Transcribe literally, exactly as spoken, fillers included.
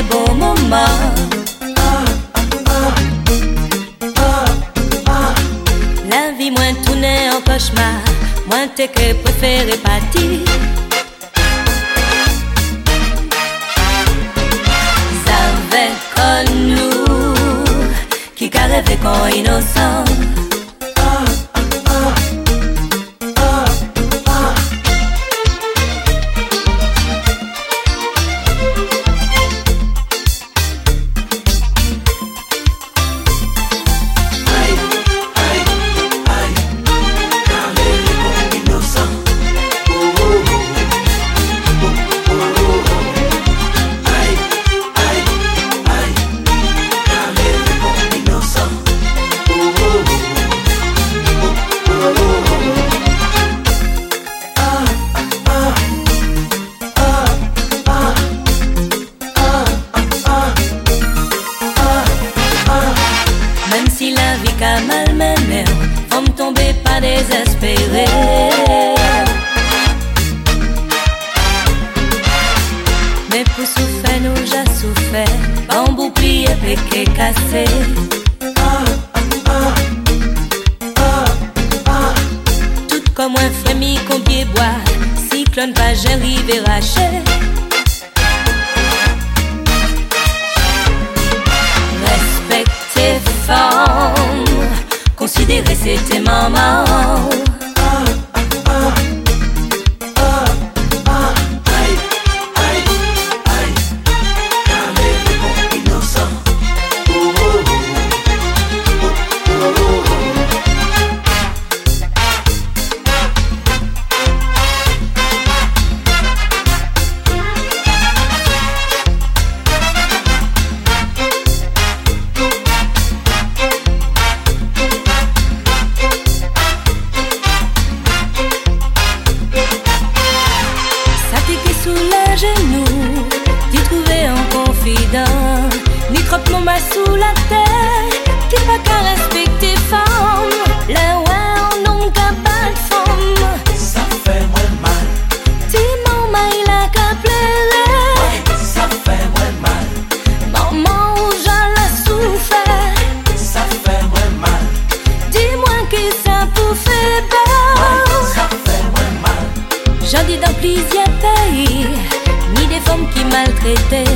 bons moments. La vie moins tournée en cauchemar, moins t'es que préféré partir. Avec nous qui rêvait qu'on innocent. Même si la vie qu'a malmené, faut me tomber pas désespéré. Mais pour souffrir, nous j'ai souffert, bambou plié, péqué, cassé. Tout comme un frémi qu'on pied bois, cyclone pas j'arrive raché. Respecter femme, considérer c'était maman. Genou, d'y trouver un confident, ni trop mon main sous la terre, qui pas qu'à respecter femme, là ouais on n'a pas de femme. Ça fait moins mal. Dis-moi, il a qu'à pleurer. Ça fait moins mal. Maman où j'en souffert. Ça fait moins mal. Dis-moi qui ça pour faire peur. Ça fait moins mal. J'en dis dans plusieurs pays, ni des femmes qui maltraitaient.